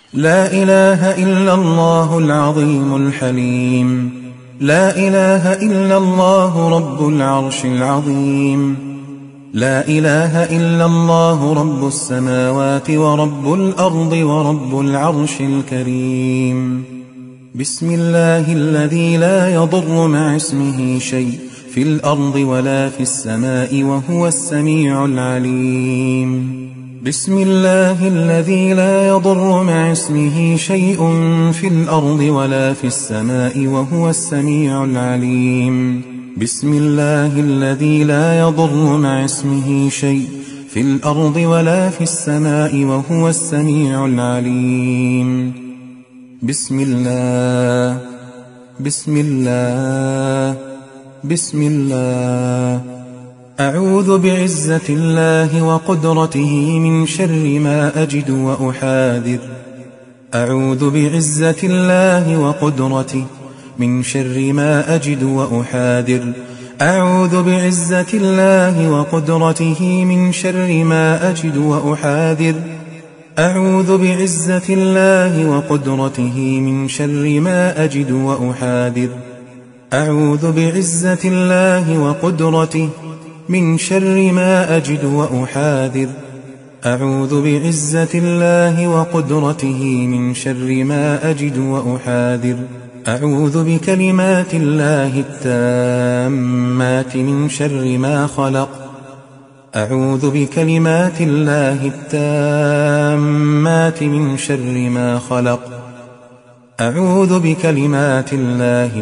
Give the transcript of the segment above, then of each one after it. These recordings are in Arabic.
لا إله إلا الله العظيم الحليم. لا إله إلا الله رب العرش العظيم. لا إله إلا الله رب السماوات ورب الأرض ورب العرش الكريم. بسم الله الذي لا يضر مع اسمه شيء في الأرض ولا في السماء وهو السميع العليم. بسم الله الذي لا يضر مع اسمه شيء في الأرض ولا في السماء وهو السميع العليم. بسم الله الذي لا يضر مع اسمه شيء في الأرض ولا في السماء وهو السميع العليم. بسم الله بسم الله بسم الله. أعوذ بعزة الله وقدرته من شر ما أجد وأحاذر. أعوذ بعزة الله وقدرته من شر ما أجد وأحاذر. أعوذ بعزة الله وقدرته من شر ما أجد وأحاذر. أعوذ بعزة الله وقدرته من شر ما أجد وأحاذر. أعوذ بعزة الله وقدرته من شر ما أجد وأحاذر. أعوذ بعزة الله وقدرته من شر ما أجد وأحاذر. أعوذ بكلمات الله التامات من شر ما خلق. أعوذ بكلمات الله التامات من شر ما خلق. أعوذ بكلمات الله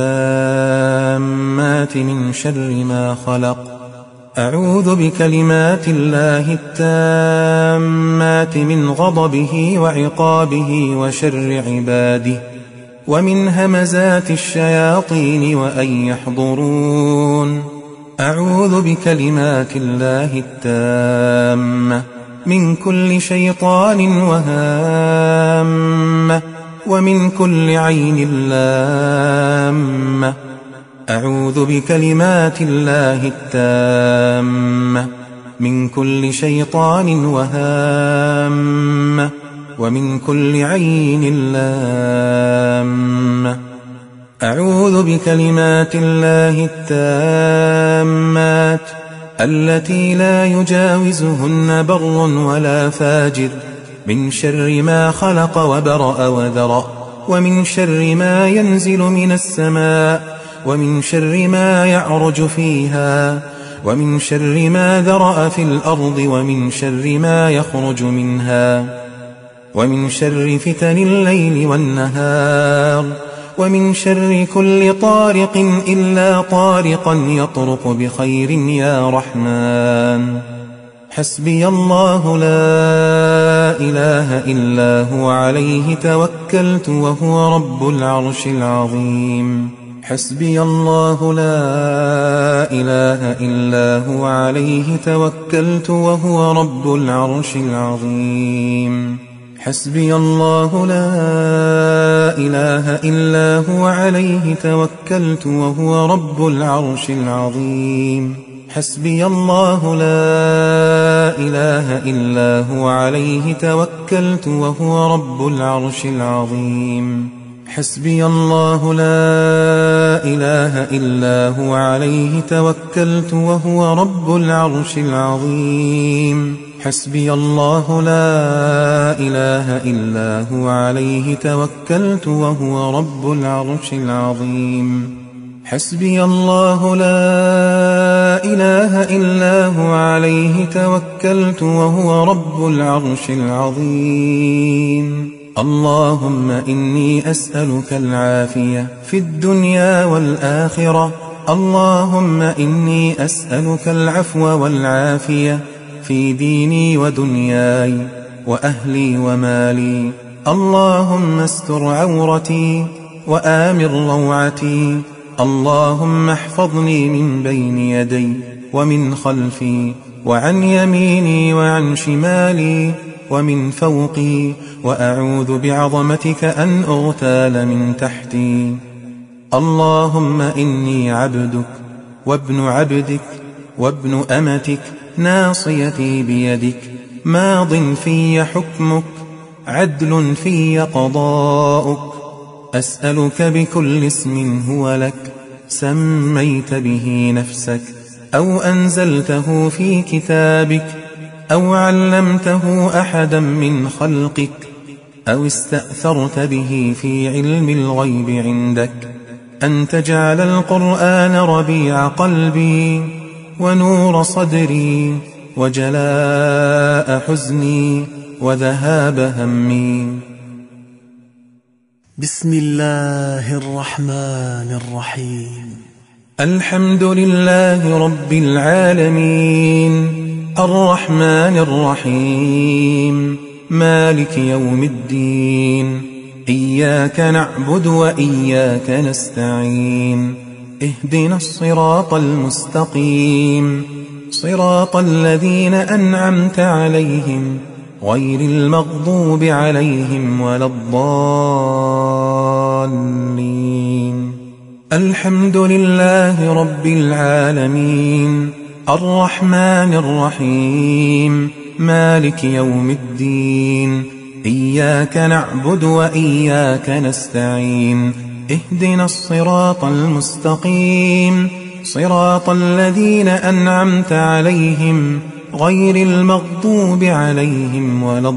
التامات من شر ما خلق. أعوذ بكلمات الله التامات من غضبه وعقابه وشر عباده ومن همزات الشياطين وأن يحضرون. أعوذ بكلمات الله التامة من كل شيطان وهامة ومن كل عين لامة. أعوذ بكلمات الله التامة من كل شيطان وهامة ومن كل عين لامة. أعوذ بكلمات الله التامات التي لا يجاوزهن بر ولا فاجر من شر ما خلق وبرأ وذرأ ومن شر ما ينزل من السماء ومن شر ما يعرج فيها ومن شر ما ذرأ في الأرض ومن شر ما يخرج منها ومن شر فتن الليل والنهار ومن شر كل طارق إلا طارقا يطرق بخير يا رحمن. حسبي الله لا إله إلا هو عليه توكلت وهو رب العرش العظيم. حسبي الله لا إله إلا هو عليه توكلت وهو رب العرش العظيم. حسبي الله لا إله إلا هو عليه توكلت وهو رب العرش العظيم. حسبي الله لا إله إلا هو عليه توكلت وهو رب العرش العظيم. حسبي الله لا إله إلا هو عليه توكلت وهو رب العرش العظيم. حسبي الله لا إله إلا هو عليه توكلت وهو رب العرش العظيم. حسبي الله لا إله إلا هو عليه توكلت وهو رب العرش العظيم. اللهم إني أسألك العافية في الدنيا والآخرة. اللهم إني أسألك العفو والعافية في ديني ودنياي وأهلي ومالي. اللهم استر عورتي وآمن روعتي. اللهم احفظني من بين يدي ومن خلفي وعن يميني وعن شمالي ومن فوقي، وأعوذ بعظمتك أن أغتال من تحتي. اللهم إني عبدك وابن عبدك وابن أمتك، ناصيتي بيدك، ماض في حكمك، عدل في قضاؤك. أسألك بكل اسم هو لك سميت به نفسك أو أنزلته في كتابك أو علمته أحدا من خلقك أو استأثرت به في علم الغيب عندك أن تجعل القرآن ربيع قلبي ونور صدري وجلاء حزني وذهاب همي. بسم الله الرحمن الرحيم. الحمد لله رب العالمين الرحمن الرحيم مالك يوم الدين. إياك نعبد وإياك نستعين. اهدنا الصراط المستقيم صراط الذين أنعمت عليهم غير المغضوب عليهم ولا الضالين. الحمد لله رب العالمين الرحمن الرحيم مالك يوم الدين. إياك نعبد وإياك نستعين. اهدنا الصراط المستقيم صراط الذين أنعمت عليهم غير المغضوب عليهم ولا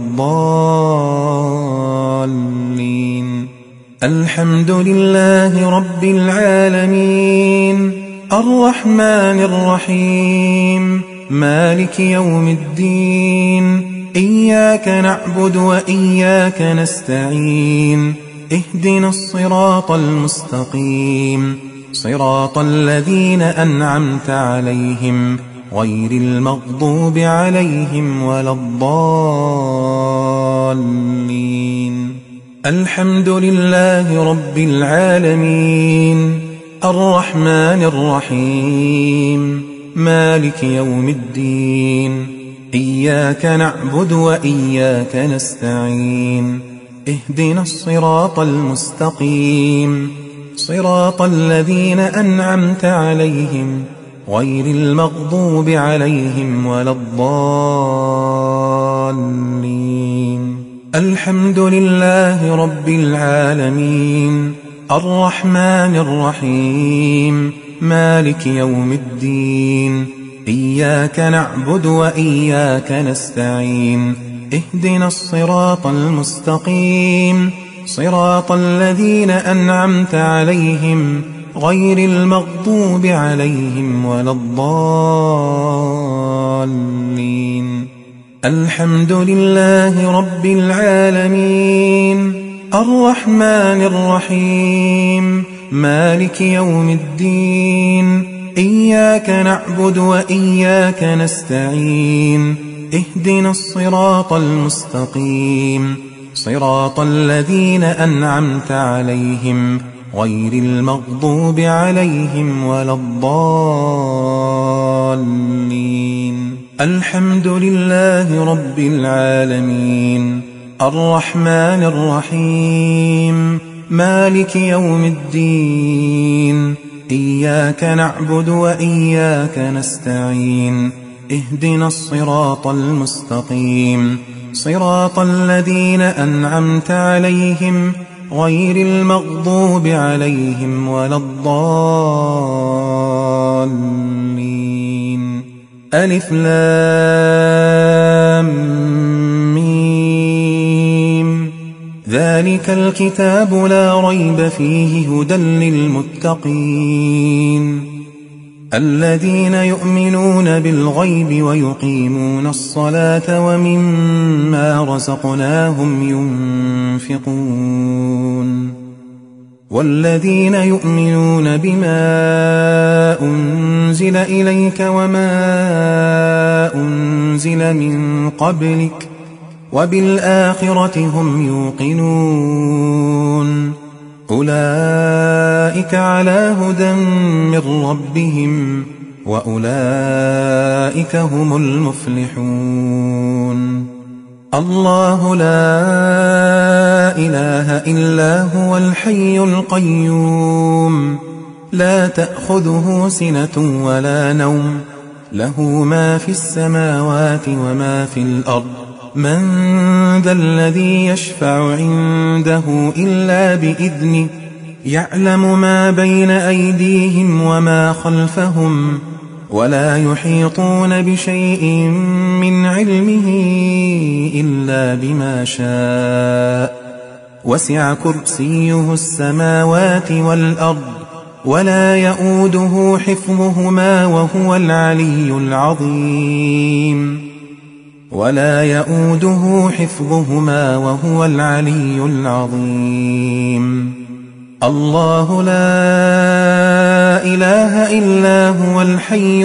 الضالين. الحمد لله رب العالمين الرحمن الرحيم مالك يوم الدين. إياك نعبد وإياك نستعين. اهدنا الصراط المستقيم صراط الذين أنعمت عليهم غير المغضوب عليهم ولا الضالين. الحمد لله رب العالمين الرحمن الرحيم مالك يوم الدين. إياك نعبد وإياك نستعين. اهدنا الصراط المستقيم صراط الذين أنعمت عليهم غير المغضوب عليهم ولا الضالين. الحمد لله رب العالمين الرحمن الرحيم مالك يوم الدين. إياك نعبد وإياك نستعين. اهدنا الصراط المستقيم صراط الذين أنعمت عليهم غير المغضوب عليهم ولا الضالين. الحمد لله رب العالمين الرحمن الرحيم مالك يوم الدين. إياك نعبد وإياك نستعين. اهدنا الصراط المستقيم صراط الذين أنعمت عليهم غير المغضوب عليهم ولا الضالين. الحمد لله رب العالمين الرحمن الرحيم مالك يوم الدين. إياك نعبد وإياك نستعين. اهدنا الصراط المستقيم صراط الذين أنعمت عليهم غير المغضوب عليهم ولا الضالين. ألف لام ميم. ذلك الكتاب لا ريب فيه هدى للمتقين الذين يؤمنون بالغيب ويقيمون الصلاة ومما رزقناهم ينفقون والذين يؤمنون بما أنزل إليك وما أنزل من قبلك وبالآخرة هم يوقنون أولئك على هدى من ربهم وأولئك هم المفلحون. الله لا إله إلا هو الحي القيوم لا تأخذه سنة ولا نوم له ما في السماوات وما في الأرض من ذا الذي يشفع عنده إلا بإذنه يعلم ما بين أيديهم وما خلفهم ولا يحيطون بشيء من علمه إلا بما شاء وسع كرسيه السماوات والأرض ولا يؤوده حفظهما وهو العلي العظيم ولا يؤوده حفظهما وهو العلي العظيم الله لا إله إلا هو الحي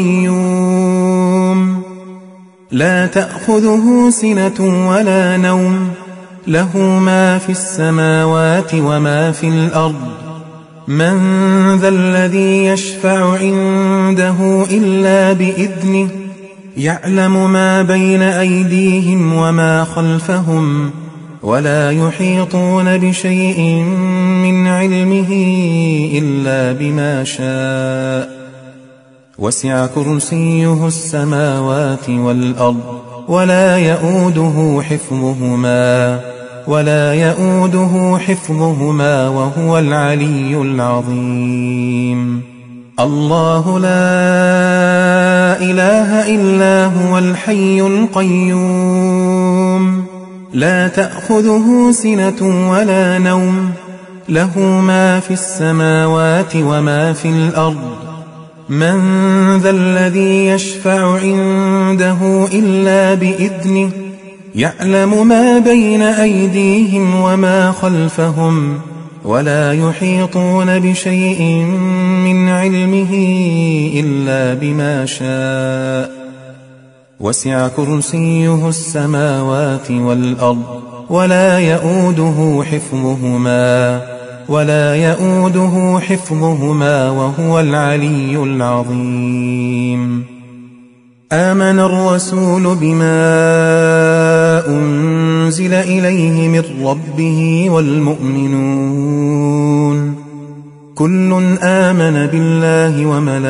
القيوم لا تأخذه سنة ولا نوم له ما في السماوات وما في الأرض من ذا الذي يشفع عنده إلا بإذنه يعلم ما بين أيديهم وما خلفهم ولا يحيطون بشيء من علمه إلا بما شاء وسع كرسيه السماوات والأرض ولا يؤوده حفظهما وهو العلي العظيم الله لا إله إلا هو الحي القيوم لا تأخذه سنة ولا نوم له ما في السماوات وما في الأرض من ذا الذي يشفع عنده إلا بإذنه يعلم ما بين أيديهم وما خلفهم ولا يحيطون بشيء من علمه إلا بما شاء وسع كرسيه السماوات والأرض ولا يؤوده حفظهما وهو العلي العظيم آمن الرسول بما أنزل إليه من ربه والمؤمنون كل آمن بالله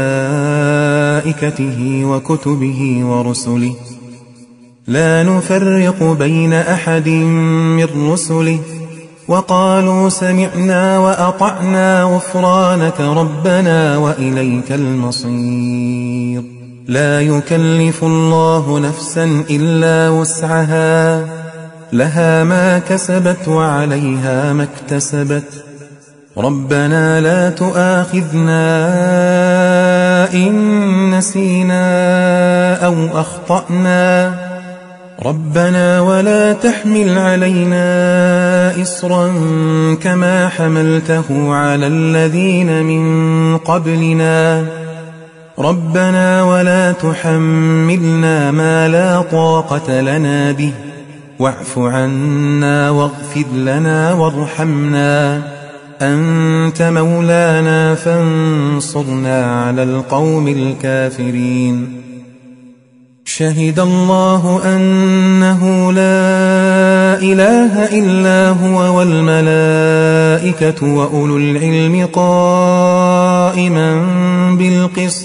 وملائكته وكتبه ورسله لا نفرق بين أحد من رسله وقالوا سمعنا وأطعنا غفرانك ربنا وإليك المصير لا يكلف الله نفسا إلا وسعها لها ما كسبت وعليها ما اكتسبت ربنا لا تؤاخذنا إن نسينا أو أخطأنا ربنا ولا تحمل علينا إصرا كما حملته على الذين من قبلنا ربنا ولا تحملنا ما لا طاقة لنا به واعف عنا واغفر لنا وارحمنا أنت مولانا فانصرنا على القوم الكافرين شهد الله أنه لا إله إلا هو والملائكة وأولو العلم قائما بالقسط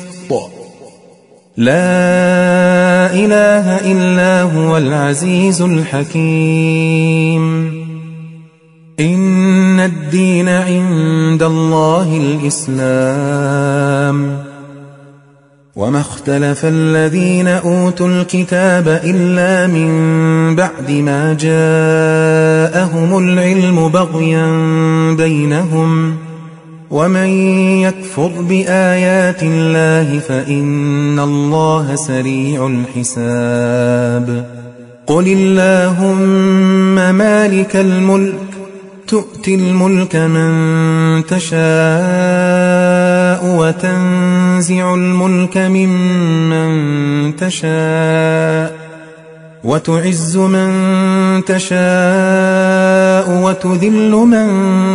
لا إله إلا هو العزيز الحكيم إن الدين عند الله الإسلام وما اختلف الذين أوتوا الكتاب إلا من بعد ما جاءهم العلم بغيا بينهم ومن يكفر بآيات الله فإن الله سريع الحساب قل اللهم مالك الملك تؤتي الملك من تشاء وتنزع الملك ممن تشاء وتعز من تشاء وتذل من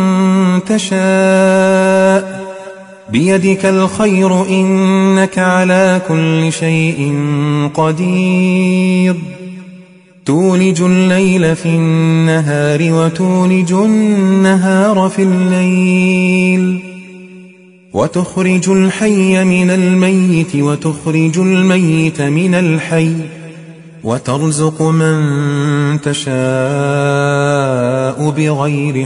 تشاء بيدك الخير إنك على كل شيء قدير تولج الليل في النهار وتولج النهار في الليل وتخرج الحي من الميت وتخرج الميت من الحي وترزق من تشاء بغير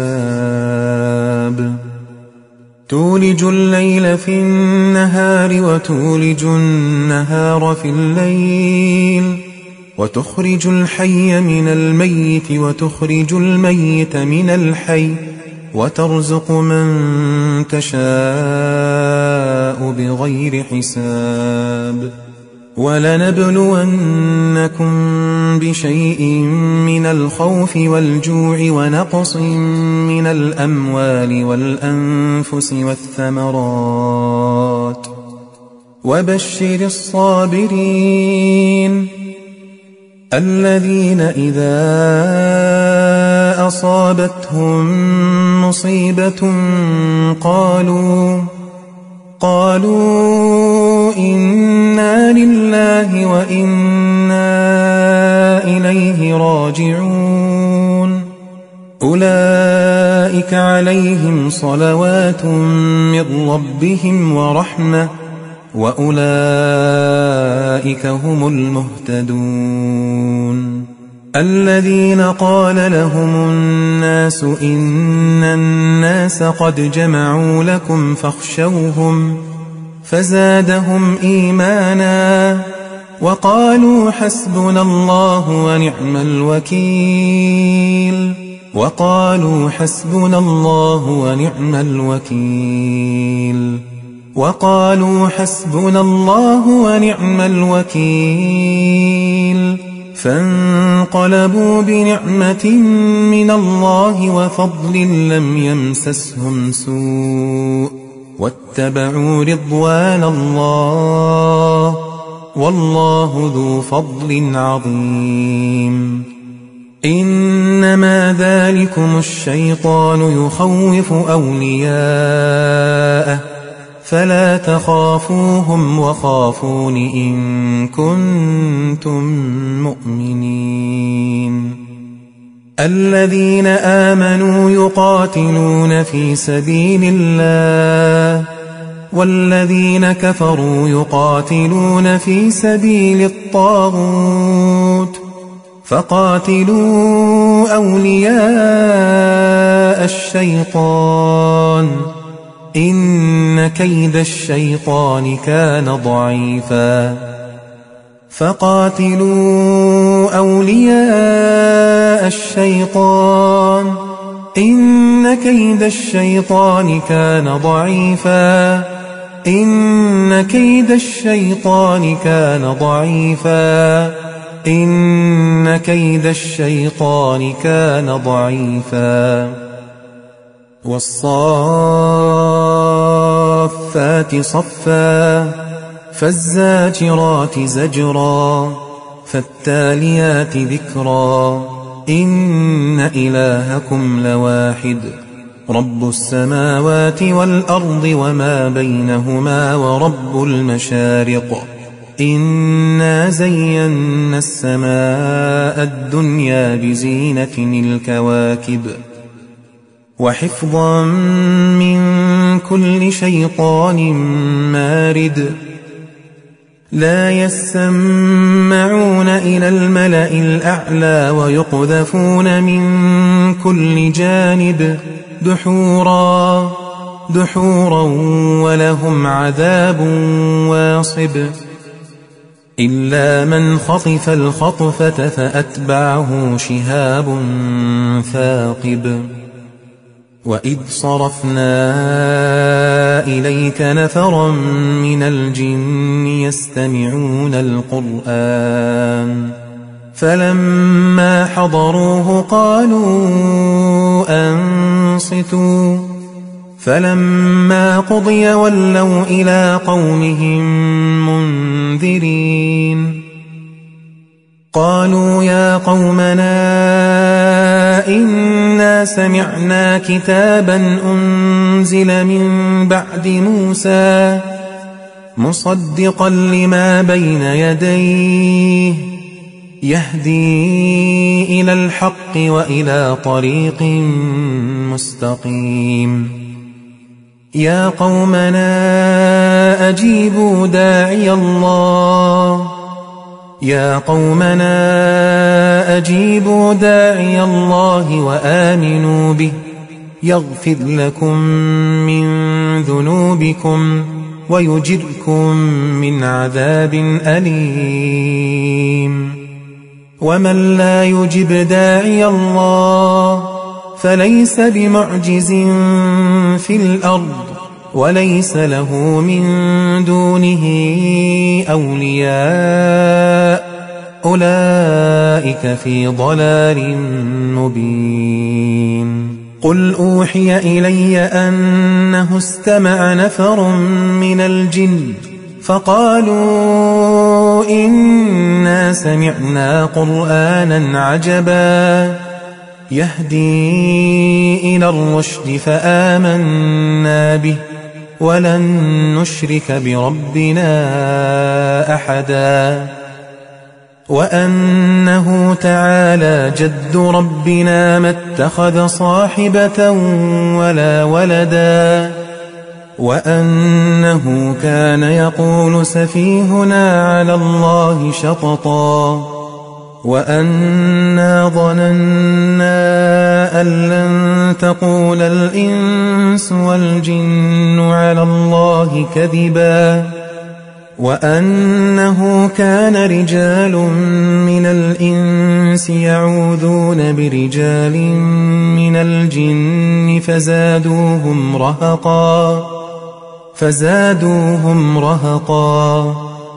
حساب تولج الليل في النهار وتولج النهار في الليل وتخرج الحي من الميت وتخرج الميت من الحي وترزق من تشاء بغير حساب ولنبلونكم بشيء من الخوف والجوع ونقص من الأموال والأنفس والثمرات وبشر الصابرين الذين إذا أصابتهم مصيبة قالوا إنا لله وإنا إليه راجعون أولئك عليهم صلوات من ربهم ورحمة وأولئك هم المهتدون الذين قال لهم الناس إن الناس قد جمعوا لكم فاخشوهم فزادهم إيمانا وقالوا حسبنا الله ونعم الوكيل وقالوا حسبنا الله ونعم الوكيل وقالوا حسبنا الله ونعم الوكيل فانقلبوا بنعمة من الله وفضل لم يمسسهم سوء واتبعوا رضوان الله والله ذو فضل عظيم إنما ذلكم الشيطان يخوف أولياءه فلا تخافوهم وخافون إن كنتم مؤمنين الذين آمنوا يقاتلون في سبيل الله والذين كفروا يقاتلون في سبيل الطاغوت فقاتلوا أولياء الشيطان إن كيد الشيطان كان ضعيفا فقاتلوا أولياء الشيطان إن كيد الشيطان كان ضعيفا إن كيد الشيطان كان ضعيفا إن كيد الشيطان كان ضعيفا والصافات صفا فالزاجرات زجرا فالتاليات ذكرا إن إلهكم لواحد رب السماوات والأرض وما بينهما ورب المشارق إنا زينا السماء الدنيا بزينة الكواكب وحفظا من كل شيطان مارد لا يسمعون إلى الملأ الأعلى ويقذفون من كل جانب دحورا ولهم عذاب واصب إلا من خطف الخطفة فأتبعه شهاب ثاقب وإذ صرفنا إليك نفرا من الجن يستمعون القرآن فلما حضروه قالوا أنصتوا فلما قضي ولوا إلى قومهم منذرين قالوا يا قومنا إنا سمعنا كتابا أنزل من بعد موسى مصدقا لما بين يديه يهدي إلى الحق وإلى طريق مستقيم يا قومنا أجيبوا داعي الله يا قومنا أجيبوا داعي الله وآمنوا به يغفر لكم من ذنوبكم ويجركم من عذاب أليم ومن لا يجب داعي الله فليس بمعجز في الأرض وليس له من دونه أولياء أولئك في ضلال مبين قل أوحي إلي أنه استمع نفر من الجن فقالوا إنا سمعنا قرآنا عجبا يهدي إلى الرشد فآمنا به ولن نشرك بربنا أحدا وأنه تعالى جد ربنا ما اتخذ صاحبة ولا ولدا وأنه كان يقول سفيهنا على الله شططا وأنا ظننا أن لن تقول الإنس والجن على الله كذبا وأنه كان رجال من الإنس يعوذون برجال من الجن فزادوهم رهقا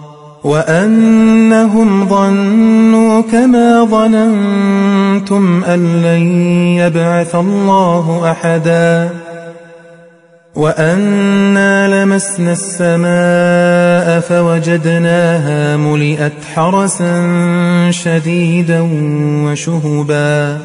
وأنهم ظنوا كما ظننتم أن لن يبعث الله أحدا وأنا لمسنا السماء فوجدناها ملئت حرسا شديدا وشهبا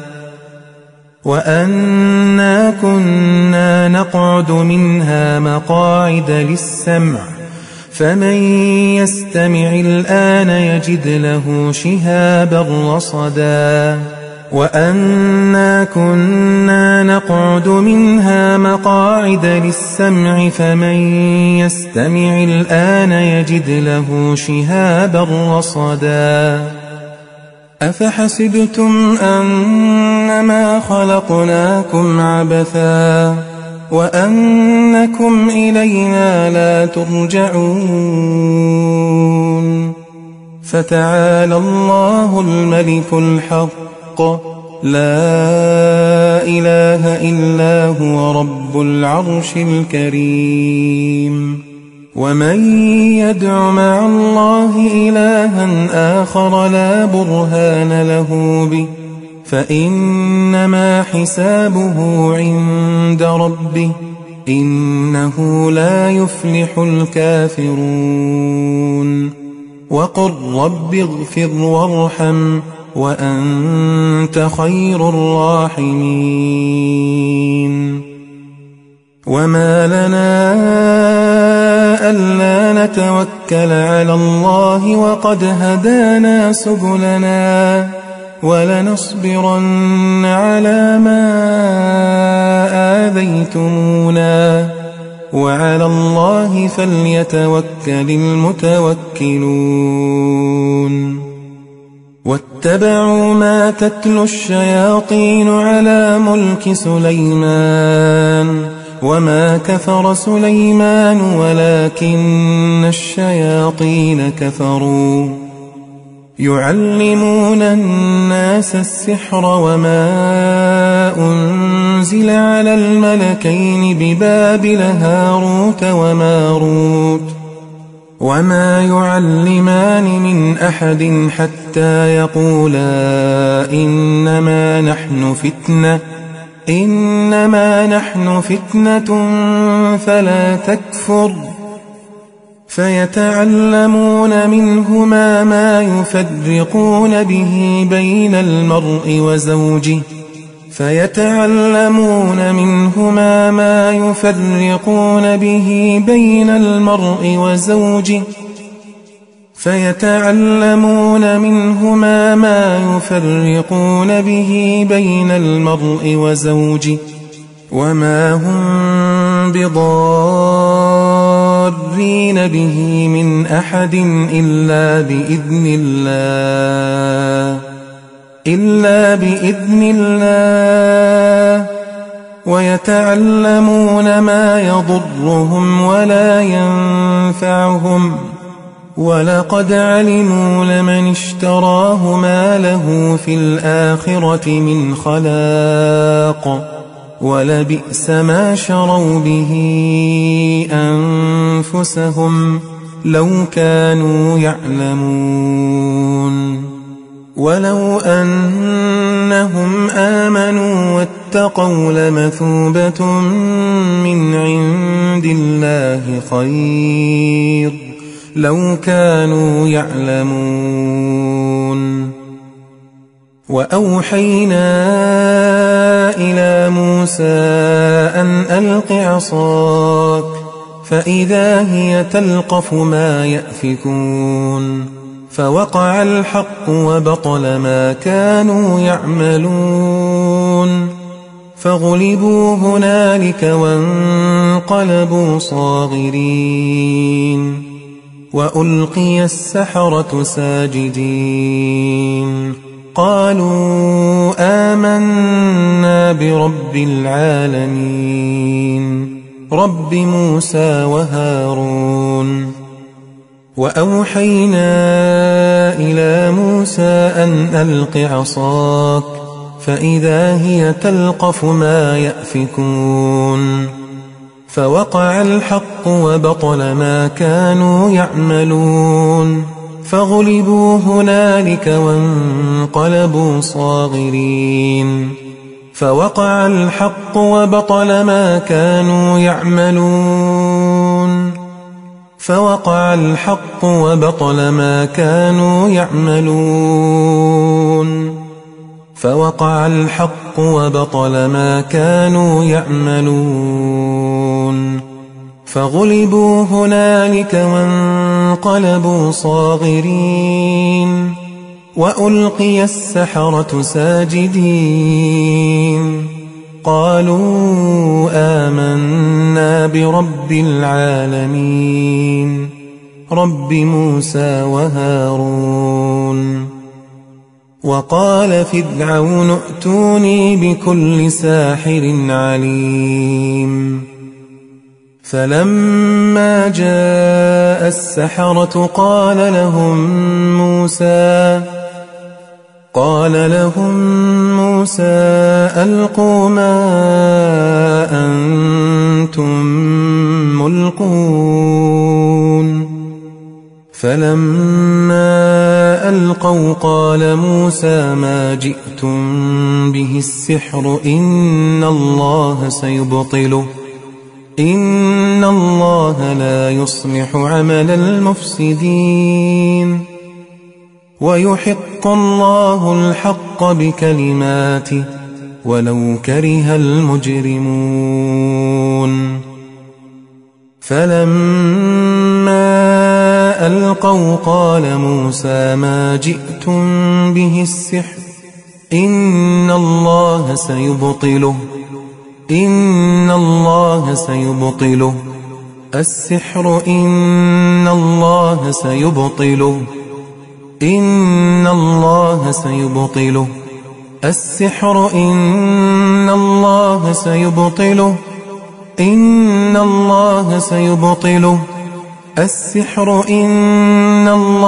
وأنا كنا نقعد منها مقاعد للسمع فمن يستمع الآن يجد له شهابا رصدا وأنا كنا نقعد منها مقاعد للسمع فمن يستمع الآن يجد له شهابا رصدا أفحسبتم أنما خلقناكم عبثا وأنكم إلينا لا ترجعون فتعالى الله الملك الحق لا إله إلا هو رب العرش الكريم ومن يدع مع الله إلها آخر لا برهان له به فإنما حسابه عند ربه إنه لا يفلح الكافرون وقل رب اغفر وارحم وأنت خير الراحمين وما لنا ألا نتوكل على الله وقد هدانا سبلنا ولنصبرن على ما آذيتمونا وعلى الله فليتوكل المتوكلون واتبعوا ما تتلو الشياطين على ملك سليمان وما كفر سليمان ولكن الشياطين كفروا يعلمون الناس السحر وما أنزل على الملكين ببابل هاروت وماروت وما يعلمان من أحد حتى يقولا إنما نحن فتنة فلا تكفر فيتعلمون منهما ما يفرقون به بين المرء وزوجه وما هم بضارين مضرين به من أحد إلا بإذن الله ويتعلمون ما يضرهم ولا ينفعهم ولقد علموا لمن اشتراه ما له في الآخرة من خلاق ولبئس ما شروا به أنفسهم لو كانوا يعلمون ولو أنهم آمنوا واتقوا لمثوبة من عند الله خير لو كانوا يعلمون وأوحينا إلى موسى أن ألق عصاك فإذا هي تلقف ما يأفكون فوقع الحق وبطل ما كانوا يعملون فغلبوا هنالك وانقلبوا صاغرين وألقي السحرة ساجدين قالوا آمنا برب العالمين رب موسى وهارون وأوحينا إلى موسى أن ألق عصاك فإذا هي تلقف ما يأفكون فوقع الحق وبطل ما كانوا يعملون فغلبوا هنالك وانقلبوا صاغرين فوقع الحق وبطل ما كانوا يعملون فوقع الحق وبطل ما كانوا يعملون فوقع الحق وبطل ما كانوا يعملون فغلبوا هنالك وانقلبوا صاغرين وألقي السحرة ساجدين قالوا آمنا برب العالمين رب موسى وهارون وقال فرعون ائتوني بكل ساحر عليم فلما جاء السحرة قال لهم موسى ألقوا ما أنتم ملقون فلما ألقوا قال موسى ما جئتم به السحر إن الله لا يصلح عمل المفسدين ويحق الله الحق بكلماته ولو كره المجرمون فلما ألقوا قال موسى ما جئتم به السحر إن الله سيبطله السحر إن الله سيبطله السحر إن الله سيبطله السحر إن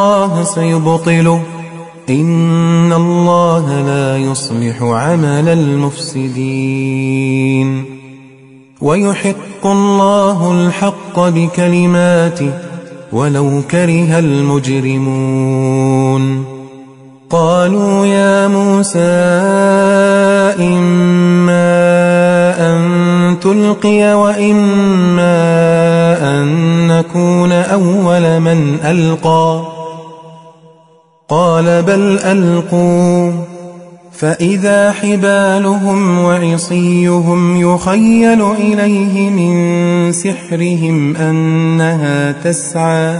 الله لا يصلح عمل المفسدين ويحق الله الحق بكلماته ولو كره المجرمون قالوا يا موسى إما أن تلقي وإما أن نكون أول من ألقى قال بل ألقوا فإذا حبالهم وعصيهم يخيل إليه من سحرهم أنها تسعى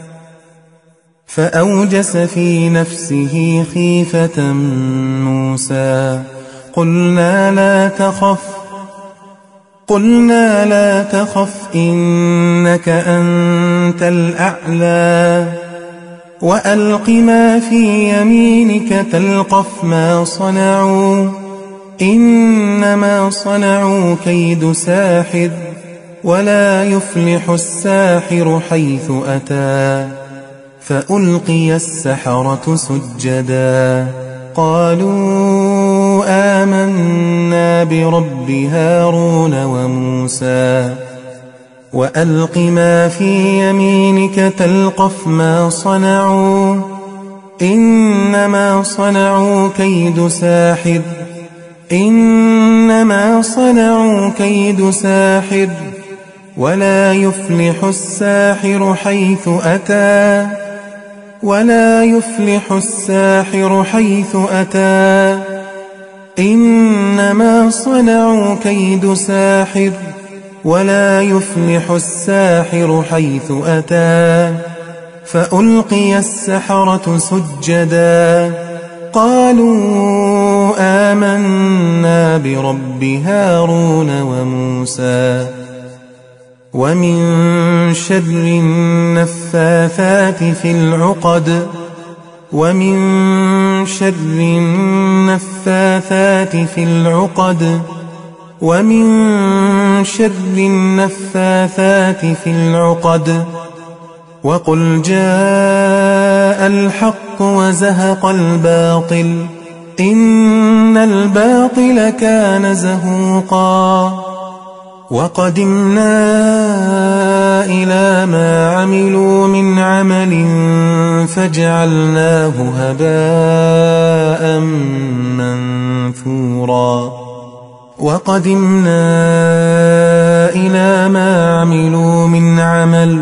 فأوجس في نفسه خيفة موسى قلنا لا تخف قلنا لا تخف إنك أنت الأعلى وألق ما في يمينك تلقف ما صنعوا إنما صنعوا كيد ساحر ولا يفلح الساحر حيث أتى فألقي السحرة سجدا قالوا آمنا برب هارون وموسى وألق ما في يمينك تلقف ما صنعوا إنما صنعوا كيد ساحر إنما صنعوا كيد ساحر ولا يفلح الساحر حيث أتى ولا يفلح الساحر حيث أتى إنما صنعوا كيد ساحر ولا يفلح الساحر حيث أتى فألقي السحرة سجدا قالوا آمنا برب هارون وموسى ومن شر النفاثات في العقد ومن شر النفاثات في العقد ومن شر النفاثات في العقد وقل جاء الحق وزهق الباطل إن الباطل كان زهوقا وقدمنا إلى ما عملوا من عمل فجعلناه هباء منثورا وقدمنا إلى ما عملوا من عمل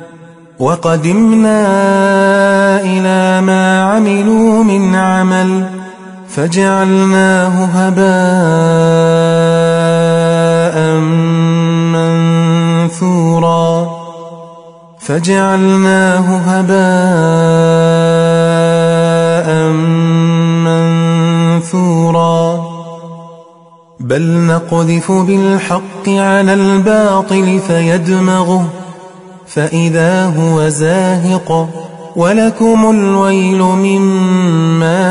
فجعلناه هباء منثورا بل نقذف بالحق على الباطل فيدمغه فإذا هو زاهق ولكم الويل مما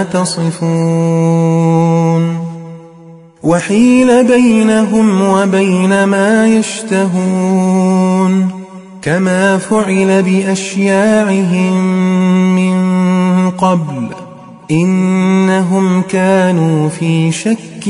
تصفون وحيل بينهم وبين ما يشتهون كما فعل بأشياعهم من قبل إنهم كانوا في شك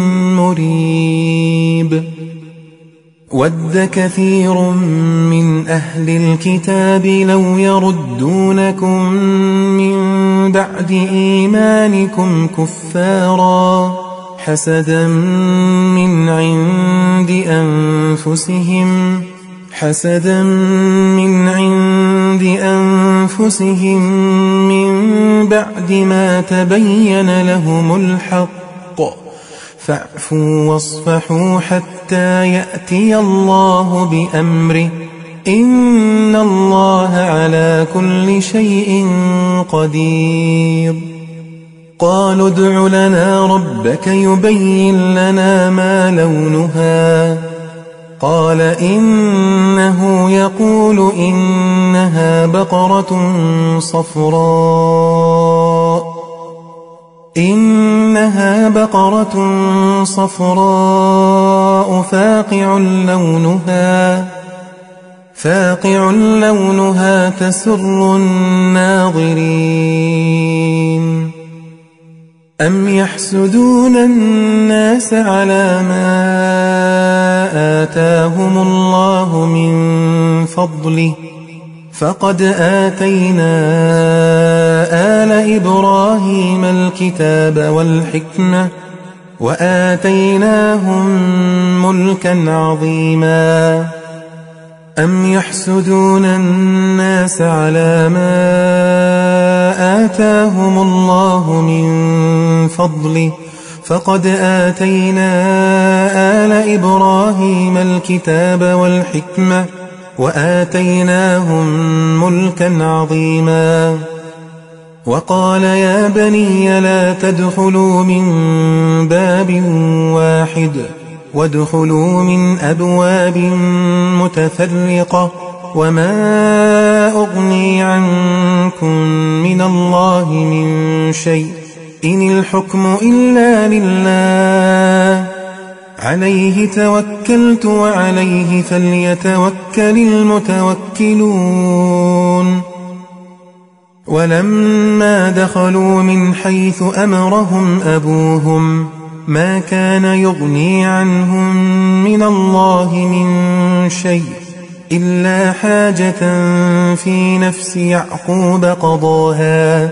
مريب ود كثير من أهل الكتاب لو يردونكم من بعد إيمانكم كفارا حسدا من عند أنفسهم من بعد ما تبين لهم الحق فاعفوا واصفحوا حتى يأتي الله بأمره إن الله على كل شيء قدير قالوا ادع لنا ربك يبين لنا ما لونها قال إنه يقول إنها بقرة صفراء فاقع لونها تسر الناظرين أم يحسدون الناس على ما آتاهم الله من فضله فقد آتينا آل إبراهيم الكتاب والحكمة وآتيناهم ملكا عظيما أم يحسدون الناس على ما آتاهم الله من فضله فقد آتينا آل إبراهيم الكتاب والحكمة وآتيناهم ملكا عظيما وقال يا بني لا تدخلوا من باب واحد وادخلوا من أبواب متفرقة وما أغني عنكم من الله من شيء إن الحكم إلا لله عليه توكلت وعليه فليتوكل المتوكلون. ولما دخلوا من حيث أمرهم أبوهم ما كان يغني عنهم من الله من شيء إلا حاجة في نفس يعقوب قضاها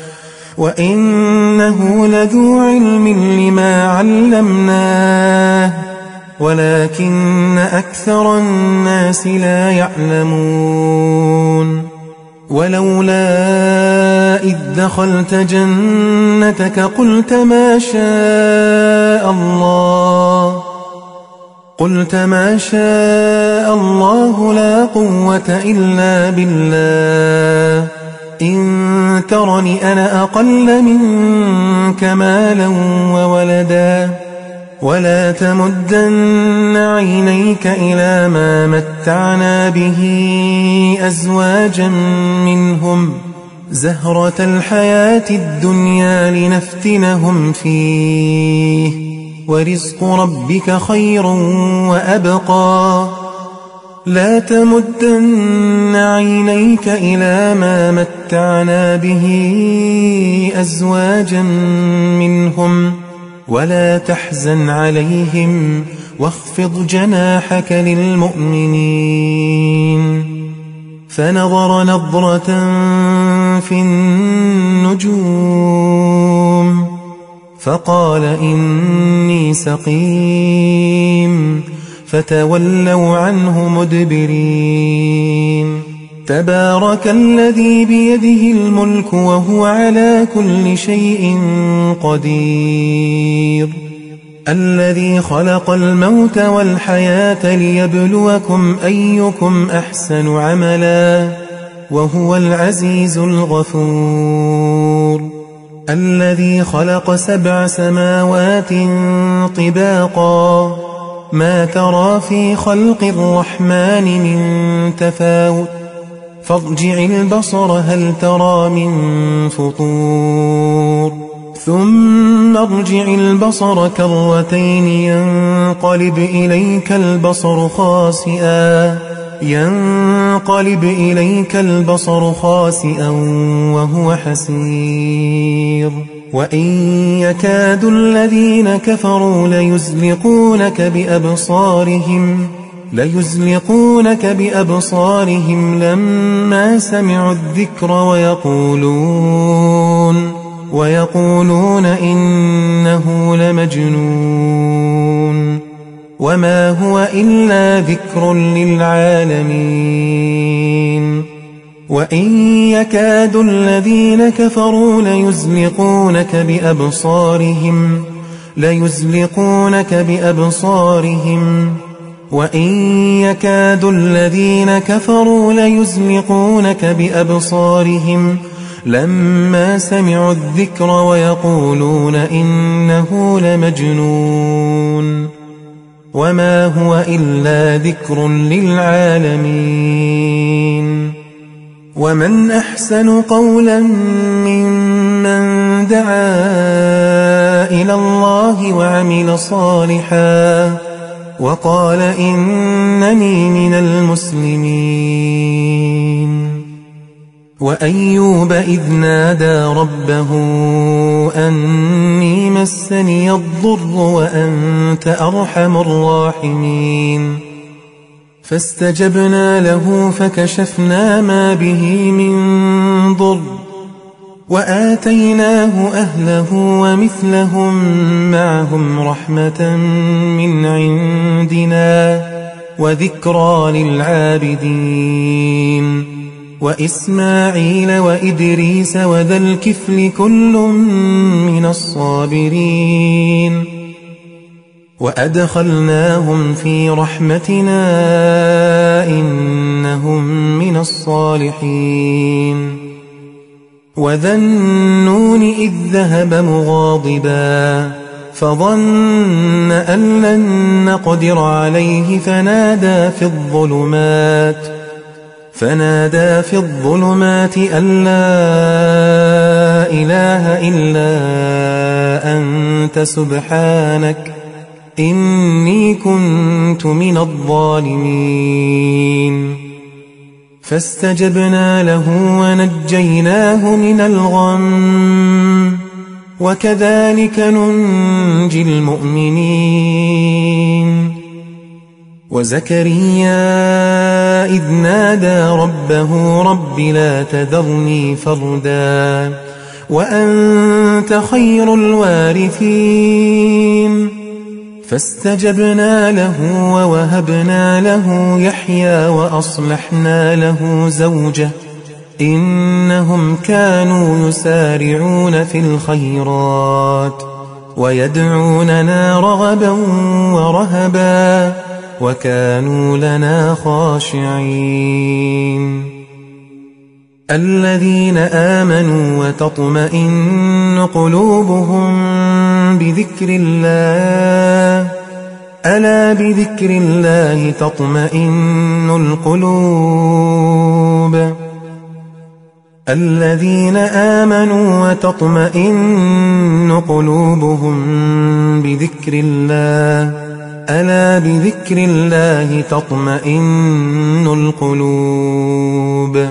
وإنه لذو علم لما علمناه ولكن أكثر الناس لا يعلمون. ولولا إذ دخلت جنتك قلت ما شاء الله لا قوة إلا بالله إن ترني أنا أقل منك مالا وولدا ولا تمدن عينيك إلى ما متعنا به أزواجا منهم زهرة الحياة الدنيا لنفتنهم فيه ورزق ربك خير وأبقى لا تمدن عينيك إلى ما متعنا به أزواجا منهم ولا تحزن عليهم واخفض جناحك للمؤمنين. فنظر نظرة في النجوم فقال إني سقيم فتولوا عنه مدبرين. تبارك الذي بيده الملك وهو على كل شيء قدير الذي خلق الموت والحياة ليبلوكم أيكم أحسن عملا وهو العزيز الغفور الذي خلق 7 سماوات طباقا ما ترى في خلق الرحمن من تفاوت فارجع البصر هل ترى من فطور ثم ارجع البصر كرتين ينقلب إليك البصر خاسئا وهو حسير وإن يكاد الذين كفروا ليزلقونك بأبصارهم لما سمعوا الذكر ويقولون إنه لمجنون وما هو إلا ذكر للعالمين. وإن يكاد الذين كفروا ليزلقونك بأبصارهم وإن يكاد الذين كفروا ليزلقونك بأبصارهم لما سمعوا الذكر ويقولون إنه لمجنون وما هو إلا ذكر للعالمين. ومن أحسن قولا ممن دعا إلى الله وعمل صالحا وقال إنني من المسلمين. وأيوب إذ نادى ربه أني مسني الضر وأنت أرحم الراحمين فاستجبنا له فكشفنا ما به من ضر وآتيناه أهله ومثلهم معهم رحمة من عندنا وذكرى للعابدين وإسماعيل وإدريس وذا الكفل كل من الصابرين وأدخلناهم في رحمتنا إنهم من الصالحين. وذا النون إذ ذهب مغاضبا فظن أن لن نقدر عليه فنادى في الظلمات أن لا إله إلا أنت سبحانك إني كنت من الظالمين. فاستجبنا له ونجيناه من الغم وكذلك ننجي المؤمنين. وزكريا إذ نادى ربه رب لا تذرني فردا وأنت خير الوارثين. فاستجبنا له ووهبنا له يحيى وأصلحنا له زوجه إنهم كانوا يسارعون في الخيرات ويدعوننا رغبا ورهبا وكانوا لنا خاشعين. الذين آمنوا وتطمئن قلوبهم بذكر الله ألا بذكر الله تطمئن القلوب. الذين آمنوا وتطمئن قلوبهم بذكر الله ألا بذكر الله تطمئن القلوب.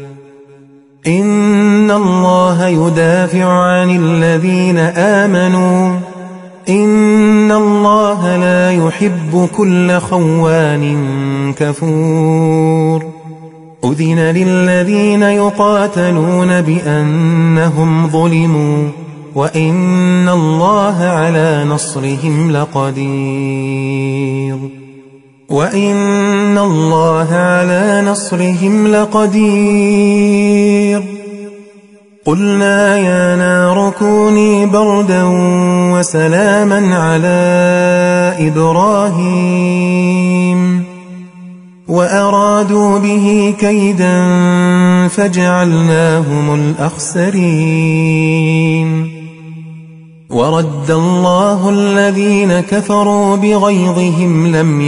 إن الله يدافع عن الذين آمنوا إن الله لا يحب كل خوان كفور. أذن للذين يقاتلون بأنهم ظلموا وإن الله على نصرهم لقدير. وإن الله على نصرهم لقدير. قلنا يا نار كوني بردا وسلاما على إبراهيم وأرادوا به كيدا فجعلناهم الأخسرين. ورد الله الذين كفروا بغيظهم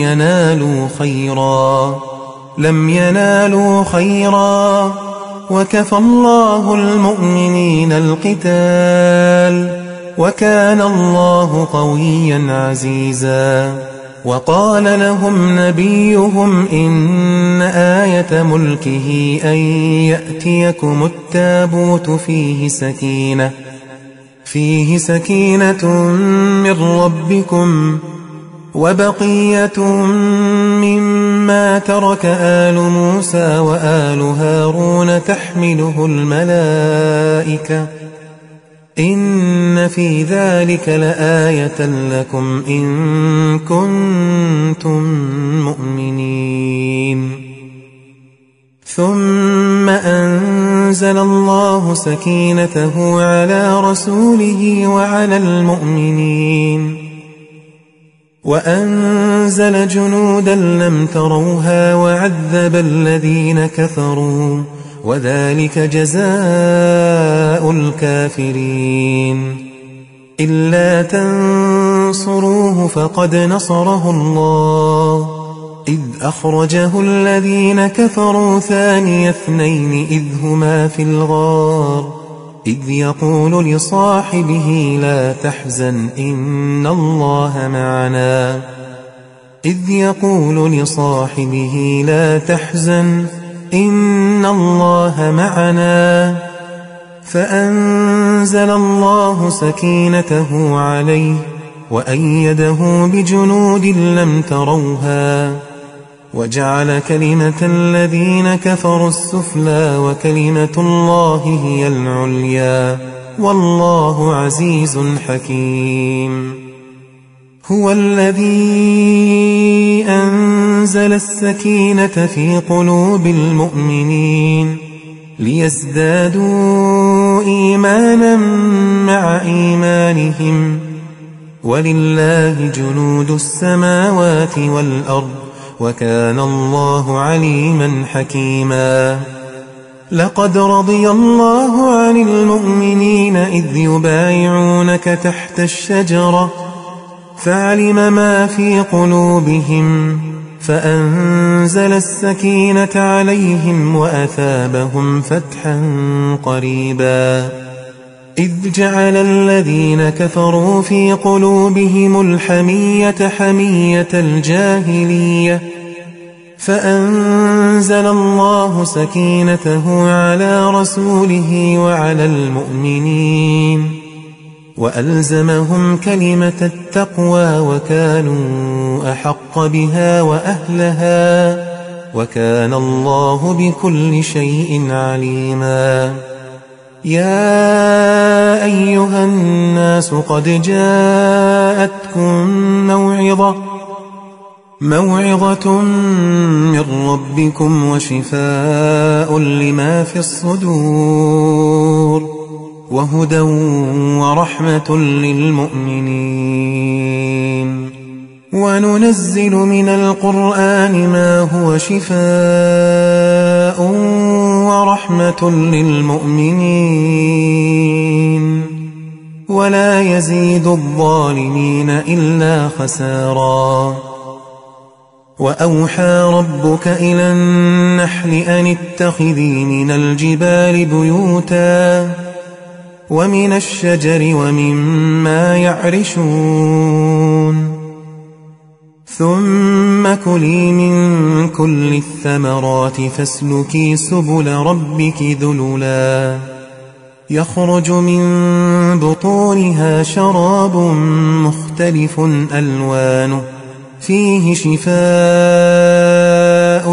لم ينالوا خيرا وكفى الله المؤمنين القتال وكان الله قويا عزيزا. وقال لهم نبيهم إن آية ملكه أن يأتيكم التابوت فيه سكينة من ربكم وبقية مما ترك آل موسى وآل هارون تحمله الملائكة إن في ذلك لآية لكم إن كنتم مؤمنين. ثم أنزل الله سكينته على رسوله وعلى المؤمنين وأنزل جنودا لم تروها وعذب الذين كفروا وذلك جزاء الكافرين. إلا تنصروه فقد نصره الله إذ أخرجه الذين كفروا ثاني اثنين إذ هما في الغار إذ يقول لصاحبه لا تحزن إن الله معنا فأنزل الله سكينته عليه وأيده بجنود لم تروها وجعل كلمة الذين كفروا السفلى وكلمة الله هي العليا والله عزيز حكيم. هو الذي أنزل السكينة في قلوب المؤمنين ليزدادوا إيمانا مع إيمانهم ولله جنود السماوات والأرض وكان الله عليما حكيما. لقد رضي الله عن المؤمنين إذ يبايعونك تحت الشجرة فعلم ما في قلوبهم فأنزل السكينة عليهم وأثابهم فتحا قريبا إذ جعل الذين كفروا في قلوبهم الحمية حمية الجاهلية فأنزل الله سكينته على رسوله وعلى المؤمنين وألزمهم كلمة التقوى وكانوا أحق بها وأهلها وكان الله بكل شيء عليما يا أيها الناس قد جاءتكم موعظة من ربكم وشفاء لما في الصدور وهدى ورحمة للمؤمنين وننزل من القرآن ما هو شفاء ورحمة للمؤمنين ولا يزيد الظالمين إلا خسارا وأوحى ربك إلى النحل أن اتخذي من الجبال بيوتا ومن الشجر ومما يعرشون ثم كلي من كل الثمرات فاسلكي سبل ربك ذللا يخرج من بطونها شراب مختلف ألوانه فيه شفاء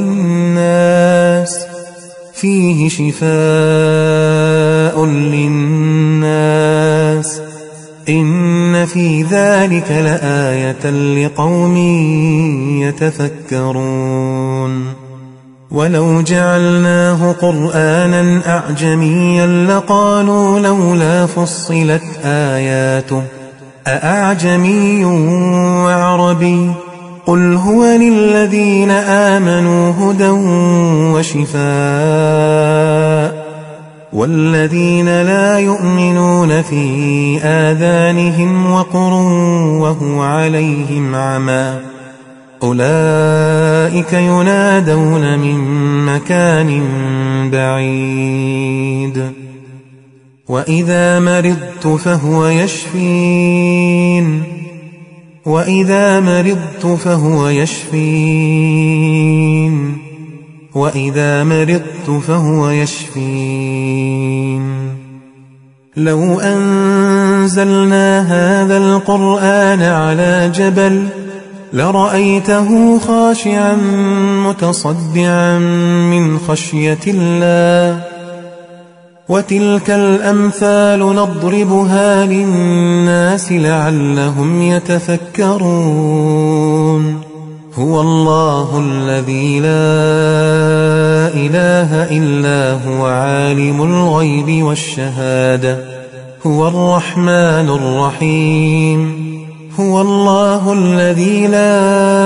للناس إن في ذلك لآية لقوم يتفكرون ولو جعلناه قرآنا أعجميا لقالوا لولا فصلت آياته أأعجمي وعربي قل هو للذين آمنوا هدى وشفاء والذين لا يؤمنون في آذانهم وقر وهو عليهم عمى أولئك ينادون من مكان بعيد وإذا مرضت فهو يشفين لو أنزلنا هذا القرآن على جبل لرأيته خاشعا متصدعا من خشية الله وتلك الأمثال نضربها للناس لعلهم يتفكرون هو الله الذي لا إله إلا هو عالم الغيب والشهادة هو الرحمن الرحيم هو الله الذي لا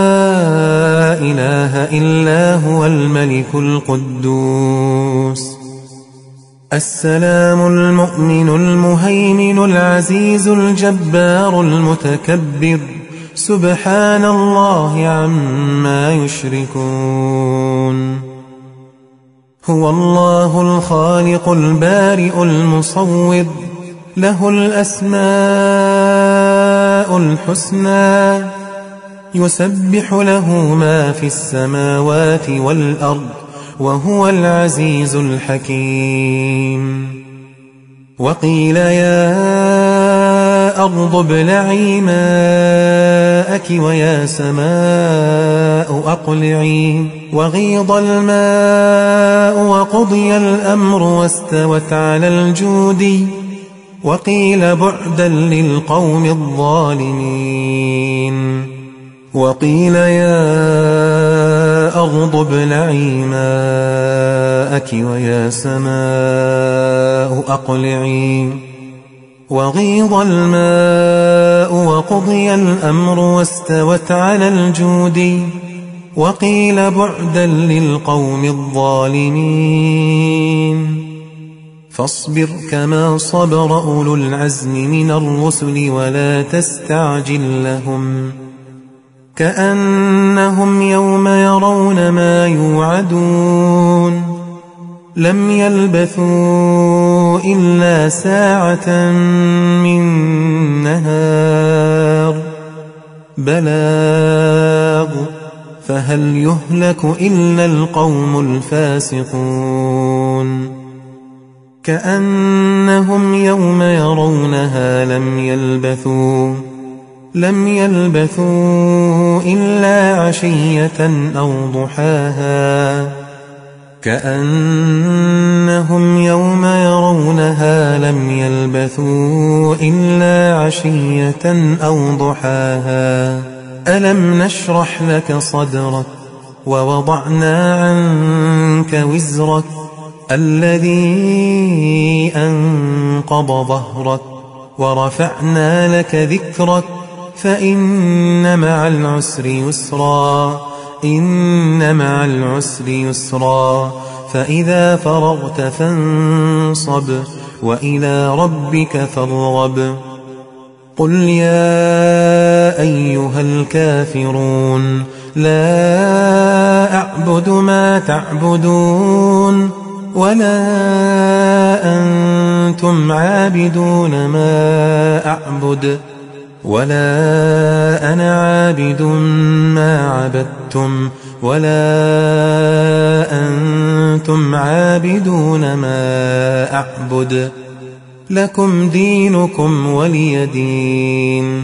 إله إلا هو الملك القدوس السلام المؤمن المهيمن العزيز الجبار المتكبر سبحان الله عما يشركون هو الله الخالق البارئ المصور له الأسماء الحسنى يسبح له ما في السماوات والأرض وهو العزيز الحكيم وقيل يا أرض ابلعي ماءك ويا سماء أقلعي وغيض الماء وقضي الأمر واستوت على الجود وقيل بعدا للقوم الظالمين وقيل يا أرض ابلعي ماءك ويا سماء أقلعي وغيض الماء وقضي الأمر واستوت على الجود وقيل بعدا للقوم الظالمين فاصبر كما صبر أولو العزم من الرسل ولا تستعجل لهم كأنهم يوم يرون ما يوعدون لم يلبثوا إلا ساعة من نهار بلاغ فهل يهلك إلا القوم الفاسقون كأنهم يوم يرونها لم يلبثوا إلا عشية أو ضحاها كأنهم يوم يرونها لم يلبثوا إلا عشية أو ضحاها ألم نشرح لك صدرك ووضعنا عنك وزرك الذي أنقض ظهرك ورفعنا لك ذكرك فإن مع العسر يسرا فإذا فرغت فانصب وإلى ربك فارغب قل يا أيها الكافرون لا أعبد ما تعبدون ولا أنتم عابدون ما أعبد ولا أنا عابد ما عبدتم ولا أنتم عابدون ما أعبد لكم دينكم ولي دين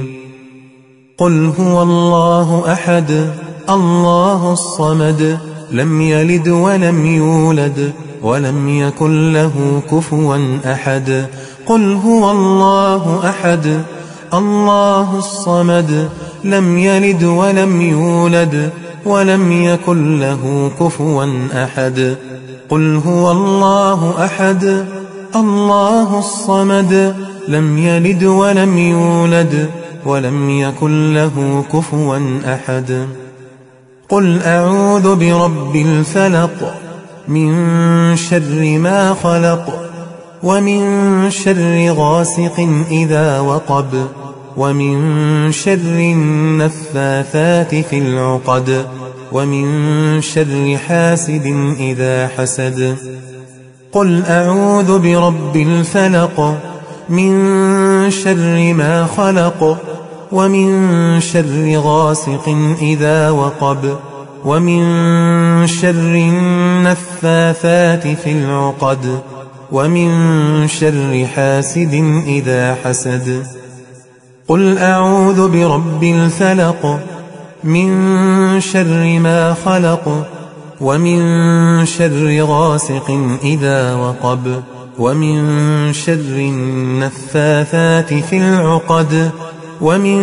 قل هو الله أحد الله الصمد لم يلد ولم يولد ولم يكن له كفوا أحد قل هو الله أحد الله الصمد لم يلد ولم يولد ولم يكن له كفوا أحد قل هو الله أحد الله الصمد لم يلد ولم يولد ولم يكن له كفوا أحد قل أعوذ برب الفلق من شر ما خلق ومن شر غاسق إذا وقب ومن شر النفاثات في العقد ومن شر حاسد إذا حسد قل أعوذ برب الفلق من شر ما خلق ومن شر غاسق إذا وقب ومن شر النفاثات في العقد ومن شر حاسد إذا حسد قل أعوذ برب الفلق من شر ما خلق ومن شر غاسق إذا وقب ومن شر النفاثات في العقد ومن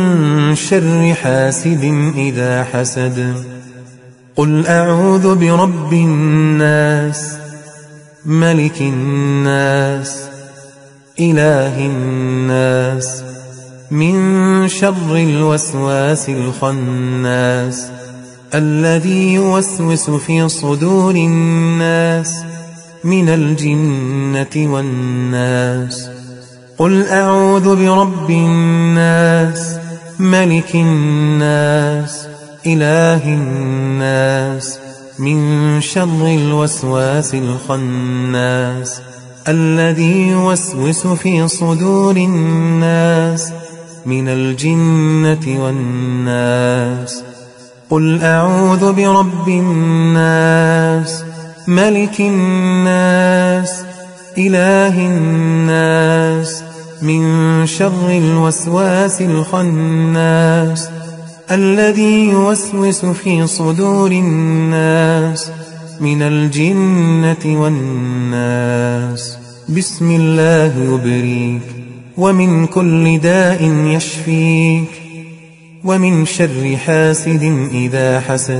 شر حاسد إذا حسد قل أعوذ برب الناس ملك الناس إله الناس من شر الوسواس الخناس الذي يوسوس في صدور الناس من الجنة والناس قل أعوذ برب الناس ملك الناس إله الناس من شر الوسواس الخناس الذي يوسوس في صدور الناس من الجنة والناس قل أعوذ برب الناس ملك الناس إله الناس من شر الوسواس الخناس الذي يوسوس في صدور الناس من الجنة والناس بسم الله يبريك ومن كل داء يشفيك ومن شر حاسد إذا حسد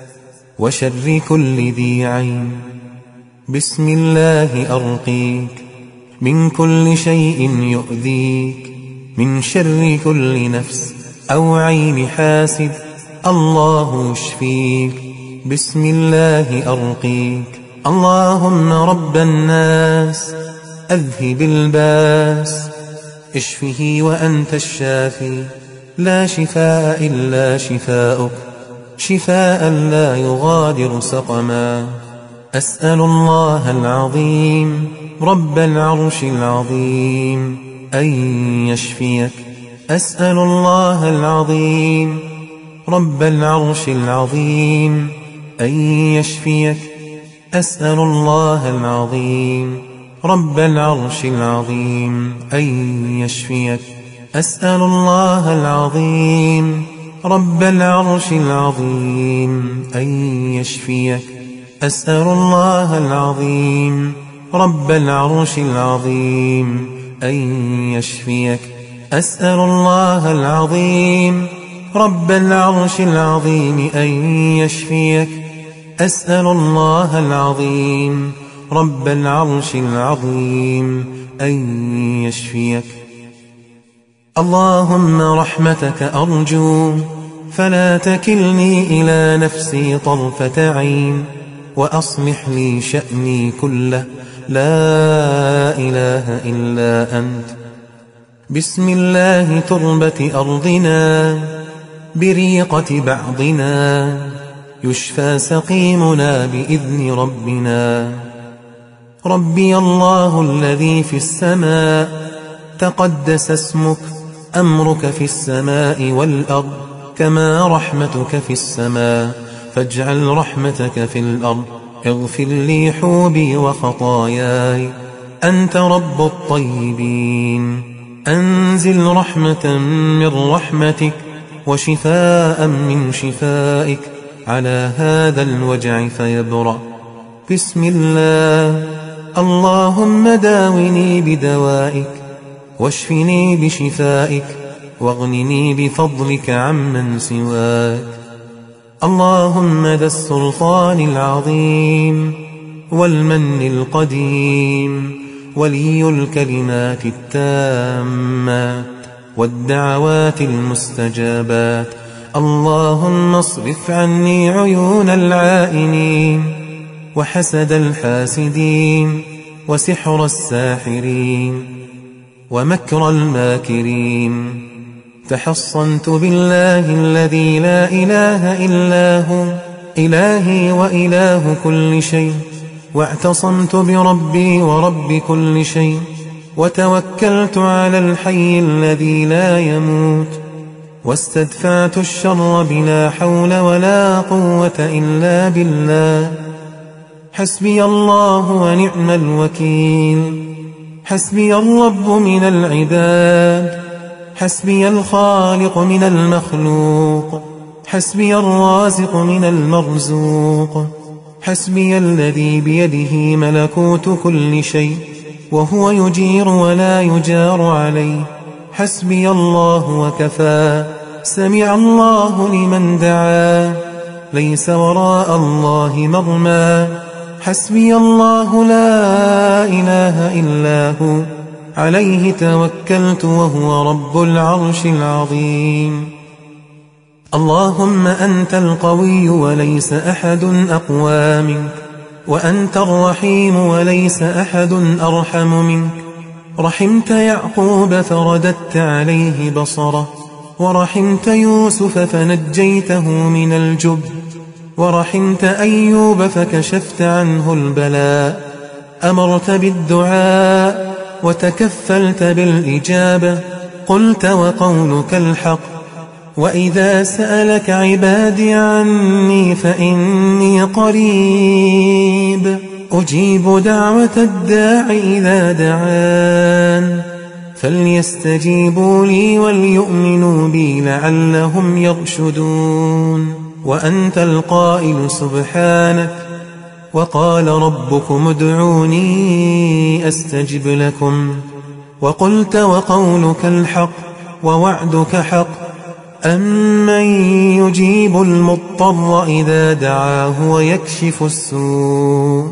وشر كل ذي عين بسم الله أرقيك من كل شيء يؤذيك من شر كل نفس أو عين حاسد الله يشفيك بسم الله أرقيك اللهم رب الناس أذهب الباس اشفه وأنت الشافي لا شفاء إلا شفاؤك شفاء لا يغادر سقما أسأل الله العظيم رب العرش العظيم أن يشفيك أسأل الله العظيم رب العرش العظيم أن يشفيك أسأل الله العظيم رب العرش العظيم أن يشفيك أسأل الله العظيم رب العرش العظيم أن يشفيك أسأل الله العظيم رب العرش العظيم أن يشفيك أسأل الله العظيم رب العرش العظيم أن يشفيك أسأل الله العظيم رب العرش العظيم أن يشفيك اللهم رحمتك أرجو فلا تكلني إلى نفسي طرفة عين وأصلح لي شأني كله لا إله إلا أنت بسم الله تربة أرضنا بريقة بعضنا يشفى سقيمنا بإذن ربنا ربي الله الذي في السماء تقدس اسمك أمرك في السماء والأرض كما رحمتك في السماء فاجعل رحمتك في الأرض اغفر لي حوبي وخطاياي أنت رب الطيبين أنزل رحمة من رحمتك وشفاء من شفائك على هذا الوجع فيبرأ بسم الله اللهم داوني بدوائك واشفني بشفائك واغنني بفضلك عمن سواك اللهم ذا السلطان العظيم والمن القديم ولي الكلمات التامات والدعوات المستجابات اللهم اصرف عني عيون العائنين وحسد الحاسدين وسحر الساحرين ومكر الماكرين تحصنت بالله الذي لا إله إلا هو إلهي وإله كل شيء واعتصمت بربي ورب كل شيء وتوكلت على الحي الذي لا يموت واستدفعت الشر بلا حول ولا قوة إلا بالله حسبي الله ونعم الوكيل حسبي الرب من العباد حسبي الخالق من المخلوق حسبي الرازق من المرزوق حسبي الذي بيده ملكوت كل شيء وهو يجير ولا يجار عليه حسبي الله وكفى سمع الله لمن دعا ليس وراء الله مرمى حسبي الله لا إله إلا هو عليه توكلت وهو رب العرش العظيم اللهم أنت القوي وليس أحد أقوى منك وأنت الرحيم وليس أحد أرحم منك رحمت يعقوب فرددت عليه بصره ورحمت يوسف فنجيته من الجب ورحمت أيوب فكشفت عنه البلاء أمرت بالدعاء وتكفلت بالإجابة قلت وقولك الحق وإذا سألك عبادي عني فإني قريب أجيب دعوة الداع إذا دعان فليستجيبوا لي وليؤمنوا بي لعلهم يرشدون وأنت القائل سبحانك وقال ربكم ادعوني أستجب لكم وقلت وقولك الحق ووعدك حق أمن يجيب المضطر إذا دعاه ويكشف السوء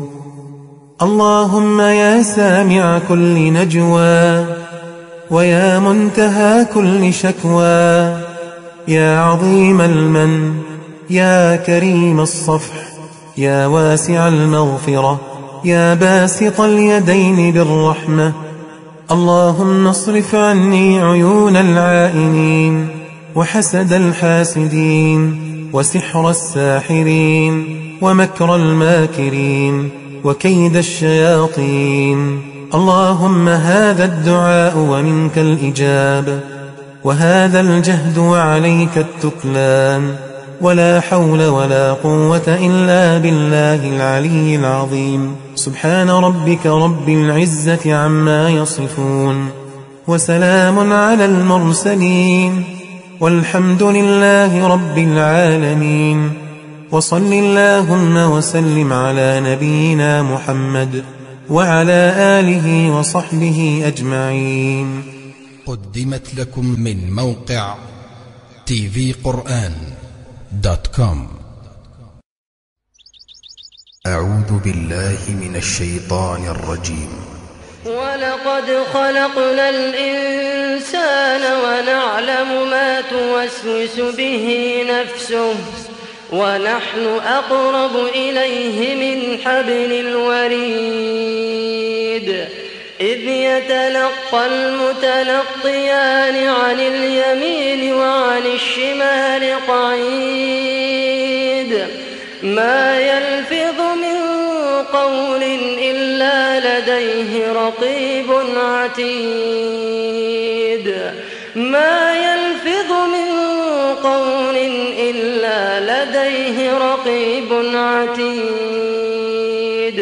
اللهم يا سامع كل نجوى ويا منتهى كل شكوى يا عظيم المن يا كريم الصفح يا واسع المغفرة يا باسط اليدين بالرحمة اللهم اصرف عني عيون العائنين وحسد الحاسدين وسحر الساحرين ومكر الماكرين وكيد الشياطين. اللهم هذا الدعاء ومنك الإجابة، وهذا الجهد وعليك التكلان، ولا حول ولا قوة إلا بالله العلي العظيم. سبحان ربك رب العزة عما يصفون، وسلام على المرسلين، والحمد لله رب العالمين. وصل اللهم وسلم على نبينا محمد وعلى آله وصحبه أجمعين. قدمت لكم من موقع tvquran.com. أعوذ بالله من الشيطان الرجيم. ولقد خلقنا الإنسان ونعلم ما توسوس به نفسه ونحن أقرب إليه من حبل الوريد. إذ يتلقى المتلقيان عن اليمين وعن الشمال قعيد. ما يلفظ من قول إلا لديه رقيب عتيد. ما يلفظ من قول إلا لديه رقيب عتيد.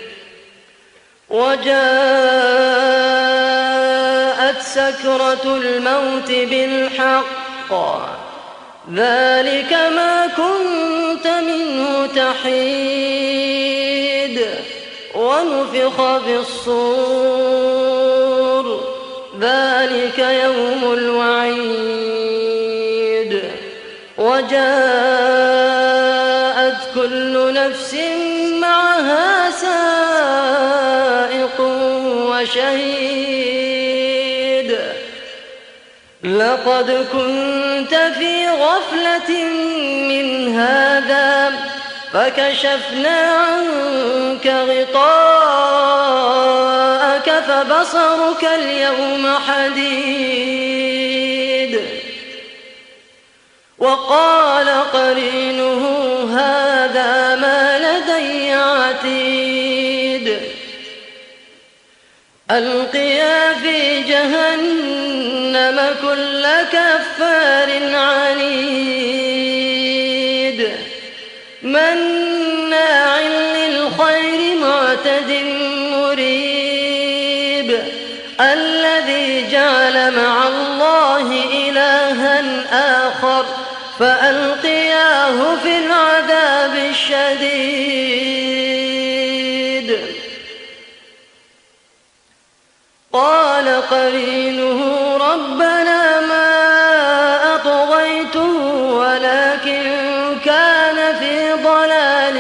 وجاءت سكرة الموت بالحق ذلك ما كنت منه تحيد. ونفخ في الصور ذلك يوم الوعيد. وجاءت كل نفس معها سائق وشهيد. لقد كنت في غفلة من هذا فكشفنا عنك غطاءك فبصرك اليوم حديد. وقال قرينه هذا ما لدي عتيد. ألقيا في جهنم كل كفار عنيد مناع للخير معتد مريب. الذي جعل مع الله إلها آخر فألقياه في العذاب الشديد. قال قرينه ربنا ما أطغيته ولكن كان في ضلال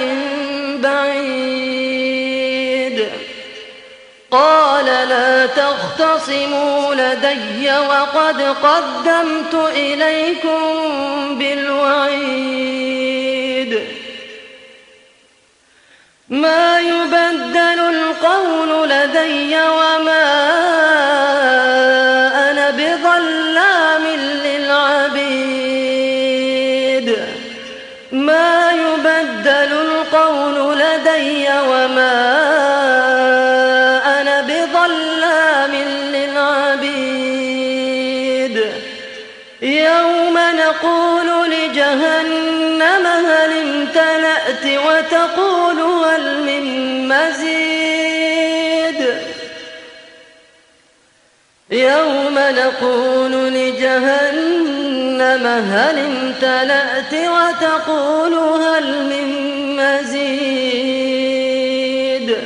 بعيد. قال لا تختصموا لدي وقد قدمت إليكم بالوعيد. ما يبدل القول لدي وما أنا بظلام للعبيد. ما يبدل القول لدي وما أنا بظلام للعبيد. يوم نقول لجهنم هل امتلأت وتقول هل من مزيد. يوم نقول لجهنم هل امتلأت وتقول هل من مزيد.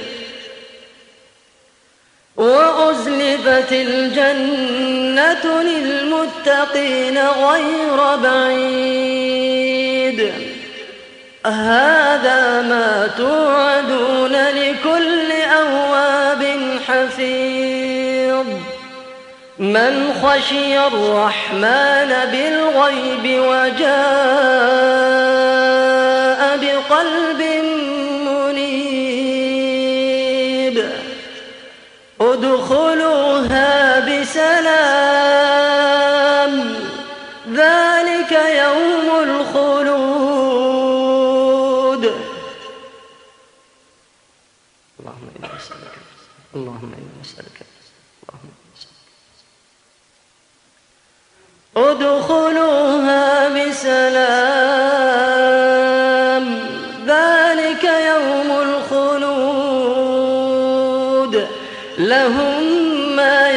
وأزلفت الجنة للمتقين غير بعيد. هذا ما توعدون لكل أواب حفيظ. من خشي الرحمن بالغيب وجاء بقلب منيب. ذلك يوم الخلود. اللهم إنا نسألك اللهم إنا نسألك ادخلوها بسلام ذلك يوم الخلود لهم ما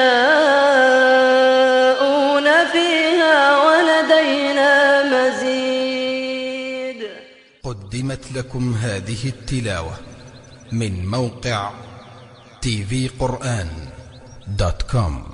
يشاءون فيها ولدينا مزيد. قدمت لكم هذه التلاوة من موقع tvquran.com.